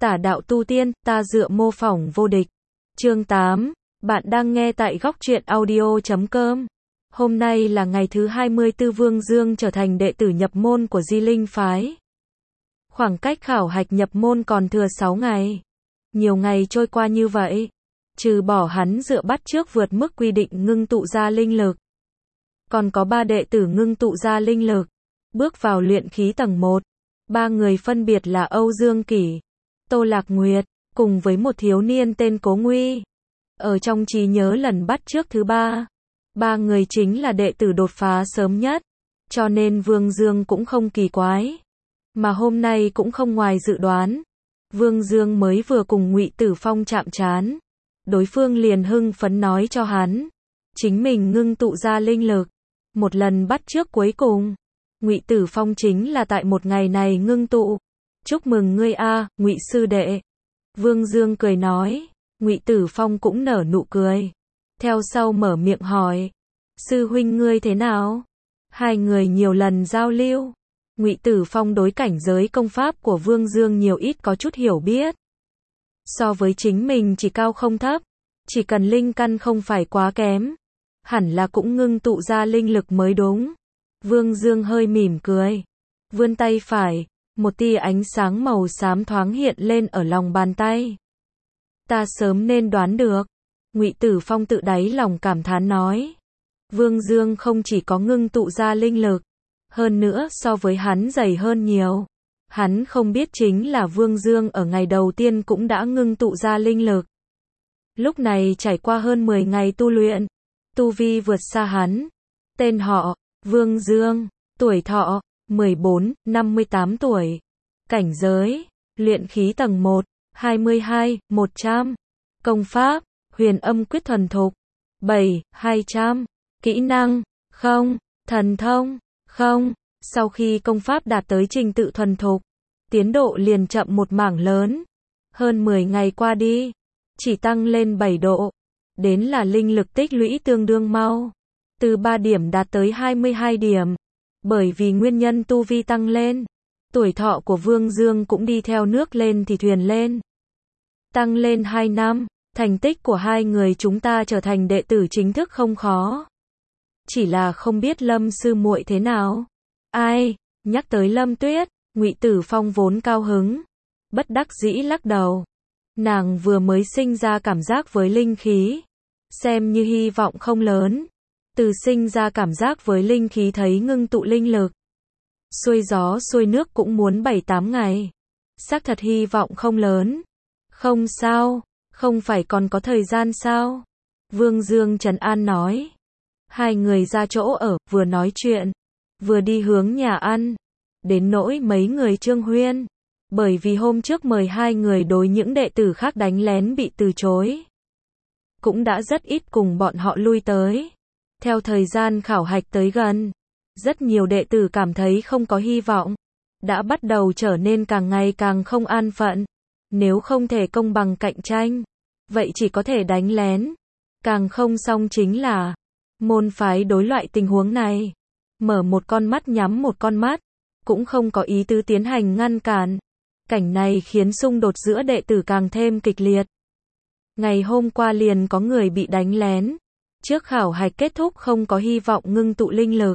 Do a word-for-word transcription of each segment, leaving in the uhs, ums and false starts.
Tả đạo tu tiên, ta dựa mô phỏng vô địch. Chương tám. Bạn đang nghe tại góc truyện audio chấm com. Hôm nay là ngày thứ hai mươi tư Vương Dương trở thành đệ tử nhập môn của Di Linh Phái. Khoảng cách khảo hạch nhập môn còn thừa sáu ngày. Nhiều ngày trôi qua như vậy. Trừ bỏ hắn dựa bắt chước vượt mức quy định ngưng tụ ra linh lực. Còn có ba đệ tử ngưng tụ ra linh lực. Bước vào luyện khí tầng một. Ba người phân biệt là Âu Dương Kỷ, Tô Lạc Nguyệt, cùng với một thiếu niên tên Cố Nguy. Ở trong trí nhớ lần bắt chước thứ ba, ba người chính là đệ tử đột phá sớm nhất, cho nên Vương Dương cũng không kỳ quái. Mà hôm nay cũng không ngoài dự đoán. Vương Dương mới vừa cùng Ngụy Tử Phong chạm trán, đối phương liền hưng phấn nói cho hắn, chính mình ngưng tụ ra linh lực, một lần bắt chước cuối cùng. Ngụy Tử Phong chính là tại một ngày này ngưng tụ. Chúc mừng ngươi a, Ngụy sư đệ. Vương Dương cười nói. Ngụy Tử Phong cũng nở nụ cười. Theo sau mở miệng hỏi, sư huynh ngươi thế nào? Hai người nhiều lần giao lưu. Ngụy Tử Phong đối cảnh giới công pháp của Vương Dương nhiều ít có chút hiểu biết. So với chính mình chỉ cao không thấp, chỉ cần linh căn không phải quá kém, hẳn là cũng ngưng tụ ra linh lực mới đúng. Vương Dương hơi mỉm cười, vươn tay phải, một tia ánh sáng màu xám thoáng hiện lên ở lòng bàn tay. Ta sớm nên đoán được. Ngụy Tử Phong tự đáy lòng cảm thán nói. Vương Dương không chỉ có ngưng tụ ra linh lực, hơn nữa so với hắn dày hơn nhiều. Hắn không biết chính là Vương Dương ở ngày đầu tiên cũng đã ngưng tụ ra linh lực. Lúc này trải qua hơn mười ngày tu luyện, tu vi vượt xa hắn. Tên họ Vương Dương, tuổi thọ mười bốn, năm mươi tám tuổi. Cảnh giới luyện khí tầng một, hai mươi hai, một trăm. Công pháp Huyền Âm Quyết thuần thục, bảy, hai trăm. Kỹ năng không, thần thông không. Sau khi công pháp đạt tới trình tự thuần thục, tiến độ liền chậm một mảng lớn. Hơn mười ngày qua đi, chỉ tăng lên bảy độ. Đến là linh lực tích lũy tương đương mau, từ ba điểm đạt tới hai mươi hai điểm. Bởi vì nguyên nhân tu vi tăng lên, tuổi thọ của Vương Dương cũng đi theo nước lên thì thuyền lên. Tăng lên hai năm, thành tích của hai người chúng ta trở thành đệ tử chính thức không khó. Chỉ là không biết Lâm sư muội thế nào. Ai, nhắc tới Lâm Tuyết, Ngụy Tử Phong vốn cao hứng, bất đắc dĩ lắc đầu. Nàng vừa mới sinh ra cảm giác với linh khí, xem như hy vọng không lớn. Từ sinh ra cảm giác với linh khí thấy ngưng tụ linh lực, xuôi gió xuôi nước cũng muốn bảy tám ngày. Xác thật hy vọng không lớn. Không sao, không phải còn có thời gian sao? Vương Dương trấn an nói. Hai người ra chỗ ở, vừa nói chuyện, vừa đi hướng nhà ăn. Đến nỗi mấy người Trương Huyên, bởi vì hôm trước mời hai người đối những đệ tử khác đánh lén bị từ chối, cũng đã rất ít cùng bọn họ lui tới. Theo thời gian khảo hạch tới gần, rất nhiều đệ tử cảm thấy không có hy vọng, đã bắt đầu trở nên càng ngày càng không an phận. Nếu không thể công bằng cạnh tranh, vậy chỉ có thể đánh lén. Càng không xong chính là, môn phái đối loại tình huống này, mở một con mắt nhắm một con mắt, cũng không có ý tứ tiến hành ngăn cản. Cảnh này khiến xung đột giữa đệ tử càng thêm kịch liệt. Ngày hôm qua liền có người bị đánh lén. Trước khảo hạch kết thúc không có hy vọng ngưng tụ linh lực.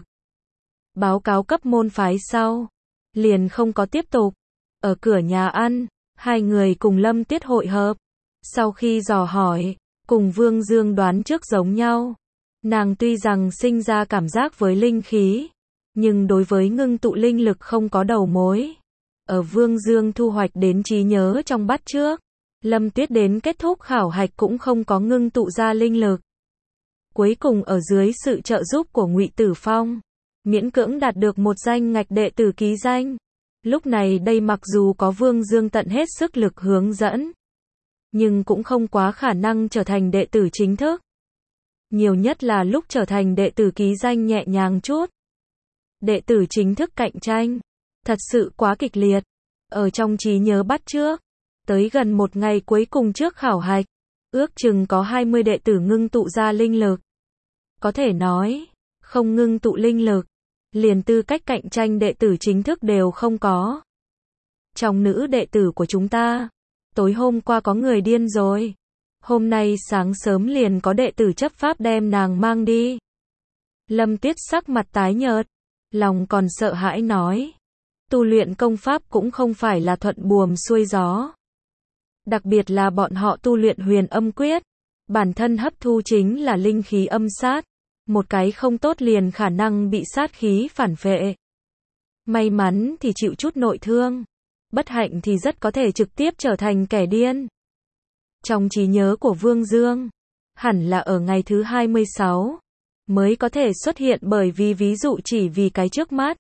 Báo cáo cấp môn phái sau, liền không có tiếp tục. Ở cửa nhà ăn, hai người cùng Lâm Tuyết hội hợp. Sau khi dò hỏi, cùng Vương Dương đoán trước giống nhau. Nàng tuy rằng sinh ra cảm giác với linh khí, nhưng đối với ngưng tụ linh lực không có đầu mối. Ở Vương Dương thu hoạch đến trí nhớ trong bắt trước, Lâm Tuyết đến kết thúc khảo hạch cũng không có ngưng tụ ra linh lực. Cuối cùng ở dưới sự trợ giúp của Ngụy Tử Phong, miễn cưỡng đạt được một danh ngạch đệ tử ký danh. Lúc này đây mặc dù có Vương Dương tận hết sức lực hướng dẫn, nhưng cũng không quá khả năng trở thành đệ tử chính thức. Nhiều nhất là lúc trở thành đệ tử ký danh nhẹ nhàng chút. Đệ tử chính thức cạnh tranh, thật sự quá kịch liệt. Ở trong trí nhớ bắt trước, tới gần một ngày cuối cùng trước khảo hạch, ước chừng có hai mươi đệ tử ngưng tụ ra linh lực. Có thể nói, không ngưng tụ linh lực, liền tư cách cạnh tranh đệ tử chính thức đều không có. Trong nữ đệ tử của chúng ta, tối hôm qua có người điên rồi. Hôm nay sáng sớm liền có đệ tử chấp pháp đem nàng mang đi. Lâm Tuyết sắc mặt tái nhợt, lòng còn sợ hãi nói. Tu luyện công pháp cũng không phải là thuận buồm xuôi gió. Đặc biệt là bọn họ tu luyện huyền âm quyết. Bản thân hấp thu chính là linh khí âm sát. Một cái không tốt liền khả năng bị sát khí phản phệ. May mắn thì chịu chút nội thương. Bất hạnh thì rất có thể trực tiếp trở thành kẻ điên. Trong trí nhớ của Vương Dương, hẳn là ở ngày thứ hai mươi sáu, mới có thể xuất hiện bởi vì ví dụ chỉ vì cái trước mắt.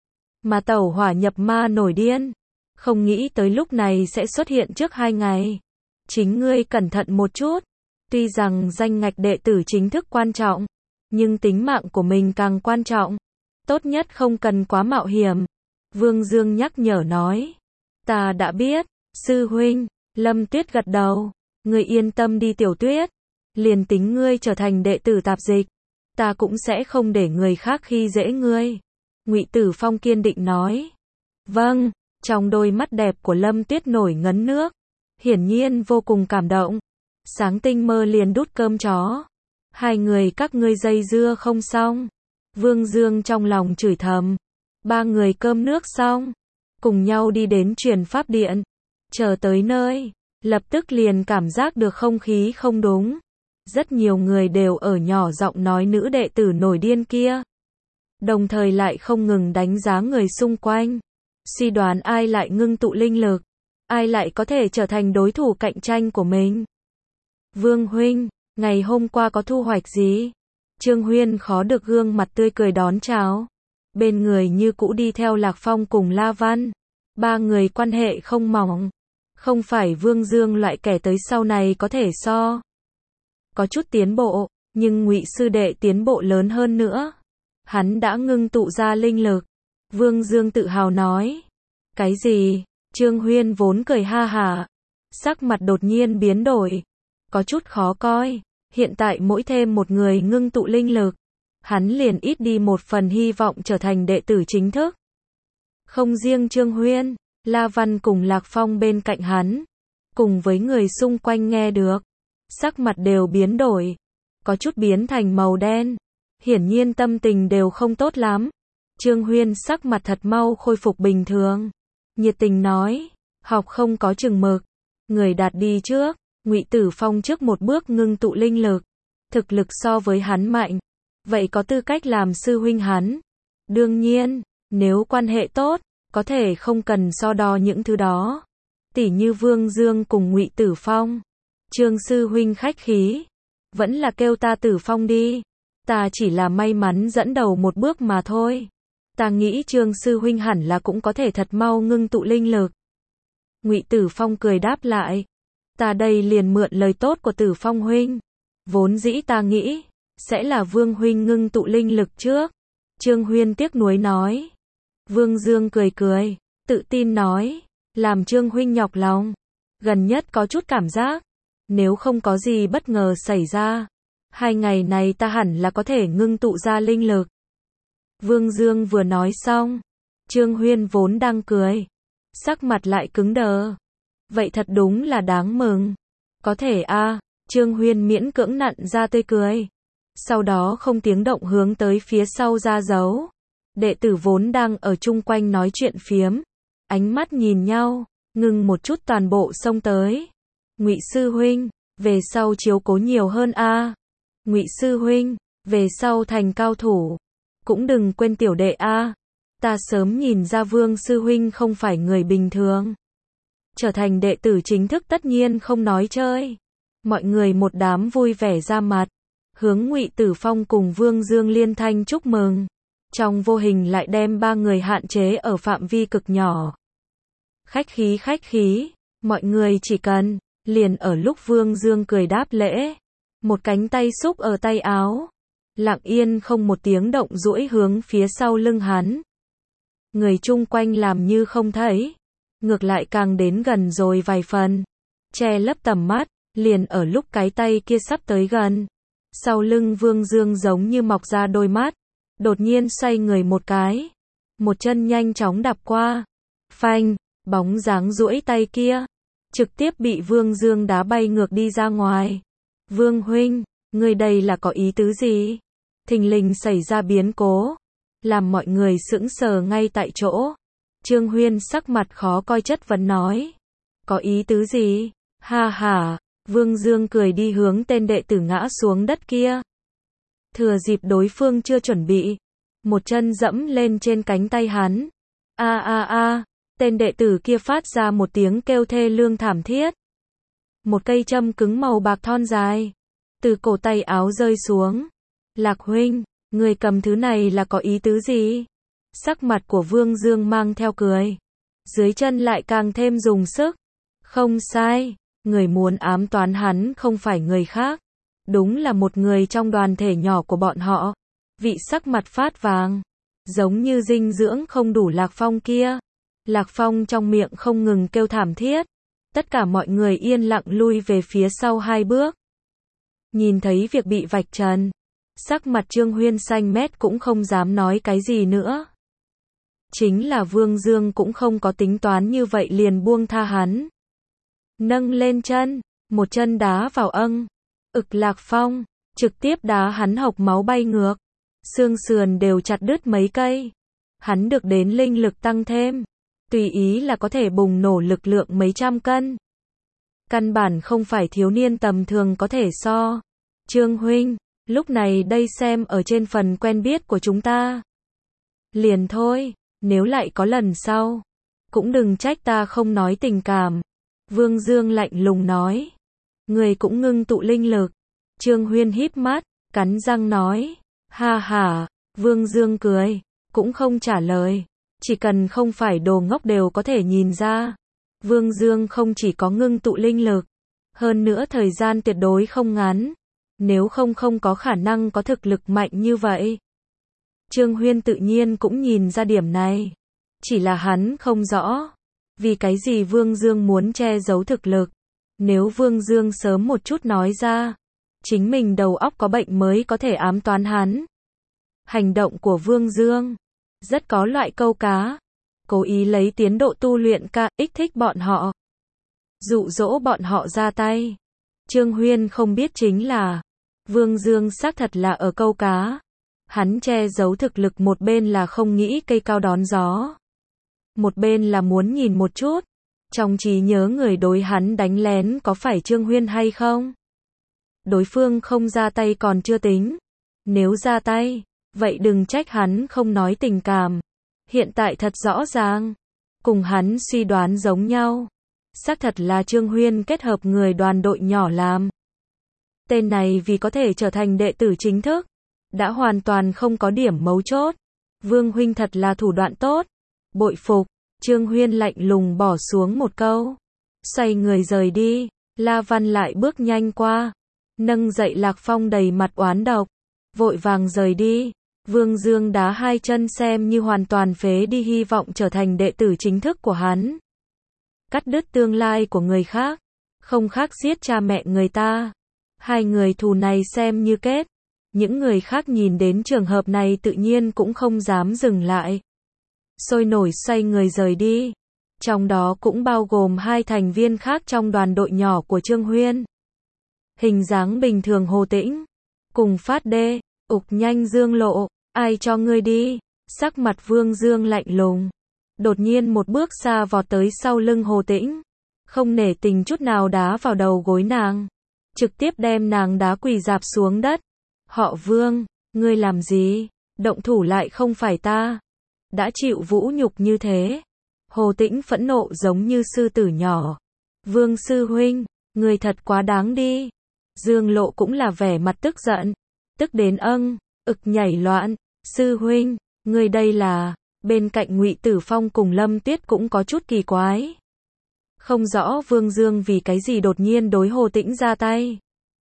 Mà tẩu hỏa nhập ma nổi điên. Không nghĩ tới lúc này sẽ xuất hiện trước hai ngày. Chính ngươi cẩn thận một chút. Tuy rằng danh ngạch đệ tử chính thức quan trọng, nhưng tính mạng của mình càng quan trọng. Tốt nhất không cần quá mạo hiểm. Vương Dương nhắc nhở nói. Ta đã biết, sư huynh. Lâm Tuyết gật đầu. Ngươi yên tâm đi Tiểu Tuyết. Liền tính ngươi trở thành đệ tử tạp dịch, ta cũng sẽ không để người khác khi dễ ngươi. Ngụy Tử Phong kiên định nói. Vâng. Trong đôi mắt đẹp của Lâm Tuyết nổi ngấn nước. Hiển nhiên vô cùng cảm động. Sáng tinh mơ liền đút cơm chó. Hai người các ngươi dây dưa không xong. Vương Dương trong lòng chửi thầm. Ba người cơm nước xong, cùng nhau đi đến truyền pháp điện. Chờ tới nơi, lập tức liền cảm giác được không khí không đúng. Rất nhiều người đều ở nhỏ giọng nói nữ đệ tử nổi điên kia. Đồng thời lại không ngừng đánh giá người xung quanh. Suy đoán ai lại ngưng tụ linh lực. Ai lại có thể trở thành đối thủ cạnh tranh của mình. Vương huynh, ngày hôm qua có thu hoạch gì? Trương Huyên khó được gương mặt tươi cười đón chào. Bên người như cũ đi theo Lạc Phong cùng La Văn. Ba người quan hệ không mỏng. Không phải Vương Dương loại kẻ tới sau này có thể so. Có chút tiến bộ, nhưng Ngụy sư đệ tiến bộ lớn hơn nữa. Hắn đã ngưng tụ ra linh lực. Vương Dương tự hào nói. Cái gì? Trương Huyên vốn cười ha hả. Sắc mặt đột nhiên biến đổi. Có chút khó coi. Hiện tại mỗi thêm một người ngưng tụ linh lực, hắn liền ít đi một phần hy vọng trở thành đệ tử chính thức. Không riêng Trương Huyên, La Văn cùng Lạc Phong bên cạnh hắn, cùng với người xung quanh nghe được, sắc mặt đều biến đổi, có chút biến thành màu đen, hiển nhiên tâm tình đều không tốt lắm. Trương Huyên sắc mặt thật mau khôi phục bình thường, nhiệt tình nói, học không có chừng mực, người đạt đi trước. Ngụy Tử Phong trước một bước ngưng tụ linh lực, thực lực so với hắn mạnh, vậy có tư cách làm sư huynh hắn. Đương nhiên, nếu quan hệ tốt, có thể không cần so đo những thứ đó. Tỉ như Vương Dương cùng Ngụy Tử Phong. Trương sư huynh khách khí, vẫn là kêu ta Tử Phong đi. Ta chỉ là may mắn dẫn đầu một bước mà thôi. Ta nghĩ Trương sư huynh hẳn là cũng có thể thật mau ngưng tụ linh lực. Ngụy Tử Phong cười đáp lại. Ta đây liền mượn lời tốt của Tử Phong huynh. Vốn dĩ ta nghĩ, sẽ là Vương huynh ngưng tụ linh lực trước. Trương Huyên tiếc nuối nói. Vương Dương cười cười, tự tin nói, làm Trương huynh nhọc lòng. Gần nhất có chút cảm giác, nếu không có gì bất ngờ xảy ra, hai ngày này ta hẳn là có thể ngưng tụ ra linh lực. Vương Dương vừa nói xong, Trương Huyên vốn đang cười, sắc mặt lại cứng đờ. Vậy thật đúng là đáng mừng. Có thể a, à, Trương Huyên miễn cưỡng nặn ra tươi cười. Sau đó không tiếng động hướng tới phía sau ra dấu. Đệ tử vốn đang ở chung quanh nói chuyện phiếm, ánh mắt nhìn nhau, ngừng một chút toàn bộ xông tới. Ngụy sư huynh, về sau chiếu cố nhiều hơn a. À. Ngụy sư huynh, về sau thành cao thủ, cũng đừng quên tiểu đệ a. À. Ta sớm nhìn ra Vương sư huynh không phải người bình thường. Trở thành đệ tử chính thức tất nhiên không nói chơi. Mọi người một đám vui vẻ ra mặt, hướng Ngụy Tử Phong cùng Vương Dương liên thanh chúc mừng. Trong vô hình lại đem ba người hạn chế ở phạm vi cực nhỏ. Khách khí khách khí, mọi người chỉ cần, liền ở lúc Vương Dương cười đáp lễ. Một cánh tay xúc ở tay áo, lặng yên không một tiếng động duỗi hướng phía sau lưng hắn. Người chung quanh làm như không thấy. Ngược lại càng đến gần rồi vài phần, che lấp tầm mắt, liền ở lúc cái tay kia sắp tới gần. Sau lưng Vương Dương giống như mọc ra đôi mắt, đột nhiên xoay người một cái, một chân nhanh chóng đạp qua, phanh, bóng dáng duỗi tay kia, trực tiếp bị Vương Dương đá bay ngược đi ra ngoài. Vương huynh, người đây là có ý tứ gì? Thình lình xảy ra biến cố, làm mọi người sững sờ ngay tại chỗ. Trương Huyên sắc mặt khó coi chất vấn nói. Có ý tứ gì? Ha ha, Vương Dương cười đi hướng tên đệ tử ngã xuống đất kia. Thừa dịp đối phương chưa chuẩn bị, một chân dẫm lên trên cánh tay hắn. A a a, tên đệ tử kia phát ra một tiếng kêu thê lương thảm thiết. Một cây châm cứng màu bạc thon dài, từ cổ tay áo rơi xuống. Lạc huynh, người cầm thứ này là có ý tứ gì? Sắc mặt của Vương Dương mang theo cười. Dưới chân lại càng thêm dùng sức. Không sai, người muốn ám toán hắn không phải người khác. Đúng là một người trong đoàn thể nhỏ của bọn họ. Vị sắc mặt phát vàng, giống như dinh dưỡng không đủ Lạc Phong kia. Lạc Phong trong miệng không ngừng kêu thảm thiết. Tất cả mọi người yên lặng lui về phía sau hai bước. Nhìn thấy việc bị vạch trần, sắc mặt Trương Huyên xanh mét cũng không dám nói cái gì nữa. Chính là Vương Dương cũng không có tính toán như vậy liền buông tha hắn. Nâng lên chân, một chân đá vào âng, ực Lạc Phong, trực tiếp đá hắn hộc máu bay ngược. Xương sườn đều chặt đứt mấy cây. Hắn được đến linh lực tăng thêm, tùy ý là có thể bùng nổ lực lượng mấy trăm cân. Căn bản không phải thiếu niên tầm thường có thể so. Trương huynh, lúc này đây xem ở trên phần quen biết của chúng ta. Liền thôi, nếu lại có lần sau, cũng đừng trách ta không nói tình cảm. Vương Dương lạnh lùng nói. Người cũng ngưng tụ linh lực. Trương Huyên híp mắt, cắn răng nói. Ha ha, Vương Dương cười, cũng không trả lời. Chỉ cần không phải đồ ngốc đều có thể nhìn ra. Vương Dương không chỉ có ngưng tụ linh lực, hơn nữa thời gian tuyệt đối không ngắn. Nếu không không có khả năng có thực lực mạnh như vậy. Trương Huyên tự nhiên cũng nhìn ra điểm này. Chỉ là hắn không rõ. Vì cái gì Vương Dương muốn che giấu thực lực. Nếu Vương Dương sớm một chút nói ra, chính mình đầu óc có bệnh mới có thể ám toán hắn. Hành động của Vương Dương rất có loại câu cá. Cố ý lấy tiến độ tu luyện ca ích thích bọn họ. Dụ dỗ bọn họ ra tay. Trương Huyên không biết chính là Vương Dương xác thật là ở câu cá. Hắn che giấu thực lực, một bên là không nghĩ cây cao đón gió, một bên là muốn nhìn một chút trong trí nhớ người đối hắn đánh lén có phải Trương Huyên hay không. Đối phương không ra tay còn chưa tính, nếu ra tay, vậy đừng trách hắn không nói tình cảm. Hiện tại thật rõ ràng, cùng hắn suy đoán giống nhau. Xác thật là Trương Huyên kết hợp người đoàn đội nhỏ làm. Tên này vì có thể trở thành đệ tử chính thức, đã hoàn toàn không có điểm mấu chốt. Vương huynh thật là thủ đoạn tốt, bội phục. Trương Huyên lạnh lùng bỏ xuống một câu, xoay người rời đi. La Văn lại bước nhanh qua, nâng dậy Lạc Phong đầy mặt oán độc, vội vàng rời đi. Vương Dương đá hai chân xem như hoàn toàn phế đi hy vọng trở thành đệ tử chính thức của hắn. Cắt đứt tương lai của người khác, không khác giết cha mẹ người ta. Hai người thù này xem như kết. Những người khác nhìn đến trường hợp này tự nhiên cũng không dám dừng lại. Sôi nổi xoay người rời đi. Trong đó cũng bao gồm hai thành viên khác trong đoàn đội nhỏ của Trương Huyên. Hình dáng bình thường Hồ Tĩnh, cùng Phát Đê, ục nhanh Dương Lộ, ai cho ngươi đi? Sắc mặt Vương Dương lạnh lùng, đột nhiên một bước xa vọt tới sau lưng Hồ Tĩnh, không nể tình chút nào đá vào đầu gối nàng, trực tiếp đem nàng đá quỳ rạp xuống đất. Họ Vương, ngươi làm gì? Động thủ lại không phải ta. Đã chịu vũ nhục như thế. Hồ Tĩnh phẫn nộ giống như sư tử nhỏ. Vương sư huynh, ngươi thật quá đáng đi. Dương Lộ cũng là vẻ mặt tức giận, tức đến âng, ực nhảy loạn. Sư huynh, ngươi đây là... Bên cạnh Ngụy Tử Phong cùng Lâm Tuyết cũng có chút kỳ quái. Không rõ Vương Dương vì cái gì đột nhiên đối Hồ Tĩnh ra tay.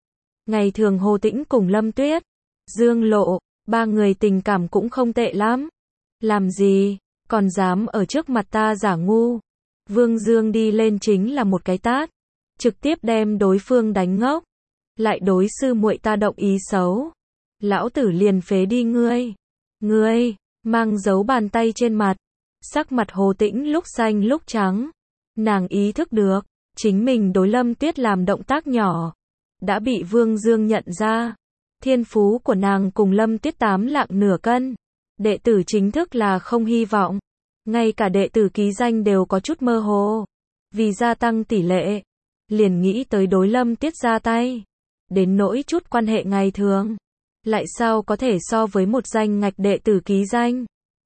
Ngày thường Hồ Tĩnh cùng Lâm Tuyết, Dương Lộ, ba người tình cảm cũng không tệ lắm. Làm gì, còn dám ở trước mặt ta giả ngu. Vương Dương đi lên chính là một cái tát, trực tiếp đem đối phương đánh ngốc. Lại đối sư muội ta động ý xấu, lão tử liền phế đi ngươi. Ngươi, mang dấu bàn tay trên mặt. Sắc mặt Hồ Tĩnh lúc xanh lúc trắng. Nàng ý thức được, chính mình đối Lâm Tuyết làm động tác nhỏ, đã bị Vương Dương nhận ra. Thiên phú của nàng cùng Lâm Tuyết tám lạng nửa cân. Đệ tử chính thức là không hy vọng. Ngay cả đệ tử ký danh đều có chút mơ hồ. Vì gia tăng tỷ lệ, liền nghĩ tới đối Lâm Tuyết ra tay. Đến nỗi chút quan hệ ngày thường, lại sao có thể so với một danh ngạch đệ tử ký danh.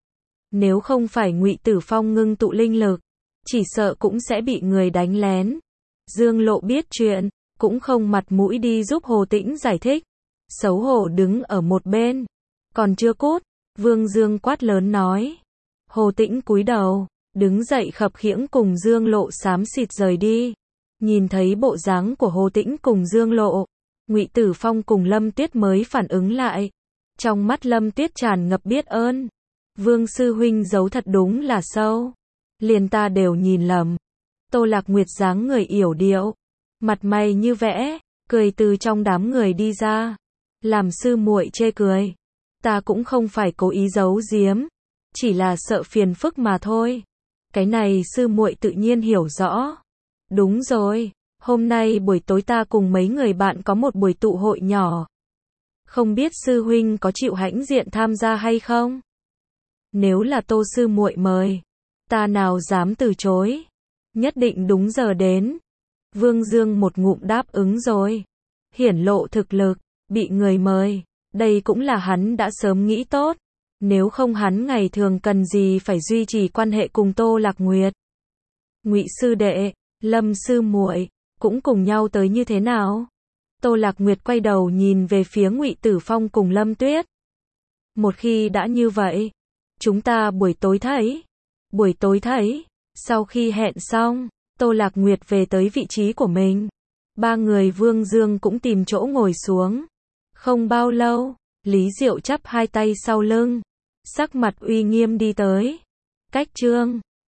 Nếu không phải Ngụy Tử Phong ngưng tụ linh lực, chỉ sợ cũng sẽ bị người đánh lén. Dương Lộ biết chuyện, cũng không mặt mũi đi giúp Hồ Tĩnh giải thích. Xấu hổ đứng ở một bên. Còn chưa cút, Vương Dương quát lớn nói. Hồ Tĩnh cúi đầu, đứng dậy khập khiễng cùng Dương Lộ xám xịt rời đi. Nhìn thấy bộ dáng của Hồ Tĩnh cùng Dương Lộ, Ngụy Tử Phong cùng Lâm Tuyết mới phản ứng lại. Trong mắt Lâm Tuyết tràn ngập biết ơn. Vương sư huynh giấu thật đúng là sâu. Liền ta đều nhìn lầm. Tô Lạc Nguyệt dáng người yểu điệu, mặt mày như vẽ, cười từ trong đám người đi ra. Làm sư muội chê cười. Ta cũng không phải cố ý giấu giếm, chỉ là sợ phiền phức mà thôi. Cái này sư muội tự nhiên hiểu rõ. Đúng rồi, hôm nay buổi tối ta cùng mấy người bạn có một buổi tụ hội nhỏ. Không biết sư huynh có chịu hãnh diện tham gia hay không? Nếu là Tô sư muội mời, ta nào dám từ chối. Nhất định đúng giờ đến. Vương Dương một ngụm đáp ứng rồi. Hiển lộ thực lực, bị người mời, đây cũng là hắn đã sớm nghĩ tốt. Nếu không hắn ngày thường cần gì phải duy trì quan hệ cùng Tô Lạc Nguyệt. Ngụy sư đệ, Lâm sư muội cũng cùng nhau tới như thế nào? Tô Lạc Nguyệt quay đầu nhìn về phía Ngụy Tử Phong cùng Lâm Tuyết. Một khi đã như vậy, chúng ta buổi tối thấy. Buổi tối thấy. Sau khi hẹn xong, Tô Lạc Nguyệt về tới vị trí của mình. Ba người Vương Dương cũng tìm chỗ ngồi xuống. Không bao lâu, Lý Diệu chắp hai tay sau lưng, sắc mặt uy nghiêm đi tới. Cách chương